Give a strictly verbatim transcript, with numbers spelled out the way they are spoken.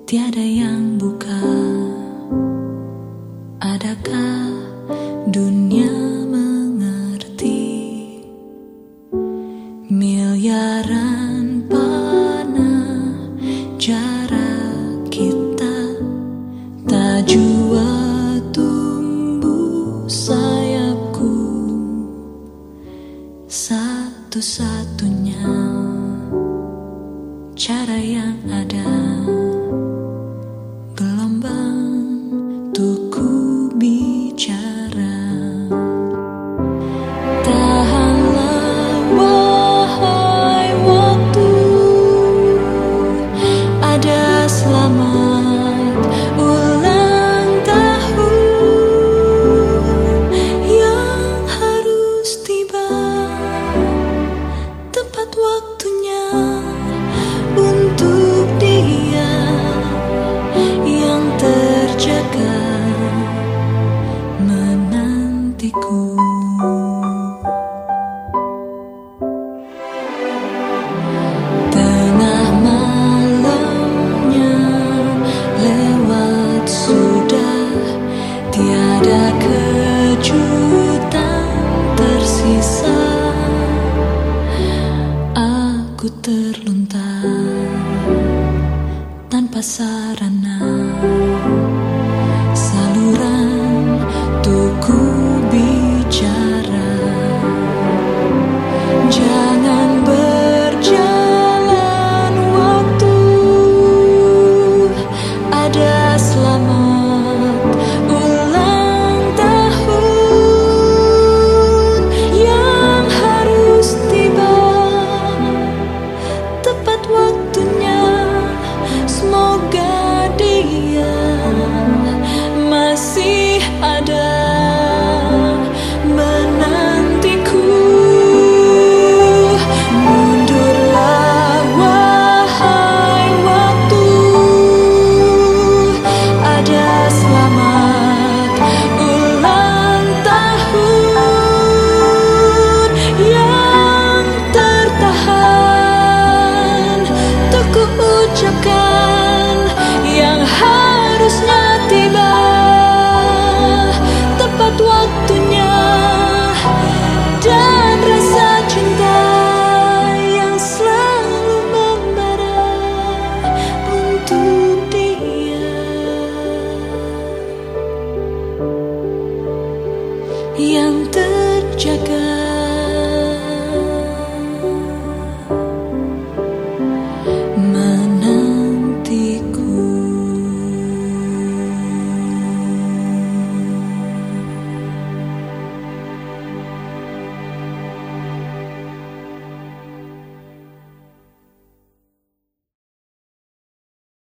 tiada yang buka. Adakah dunia mengerti miliaran panah jarak kita, tak jua tumbuh sayapku, satu-satunya cara yang ada gelombang untuk ku bicara. Tahanlah wahai waktu, ada selamat ulang tahun yang harus tiba, tepat waktunya untuk dia yang terjaga menantiku. Tengah malamnya lewat sudah, tiada kejutan tersisa. Aku terluntar tanpa sarana, saluran untuk ku bicara. Jangan berjalan waktu, ada selamat ulang tahun yang harus tiba, tepat waktunya. Semoga dia masih ada menantiku. Mundurlah wahai waktu, ada selamat ulang tahun yang tertahan untuk ku ucapkan, yang harusnya tiba tepat waktunya, dan rasa cinta yang selalu membara untuk dia yang terjaga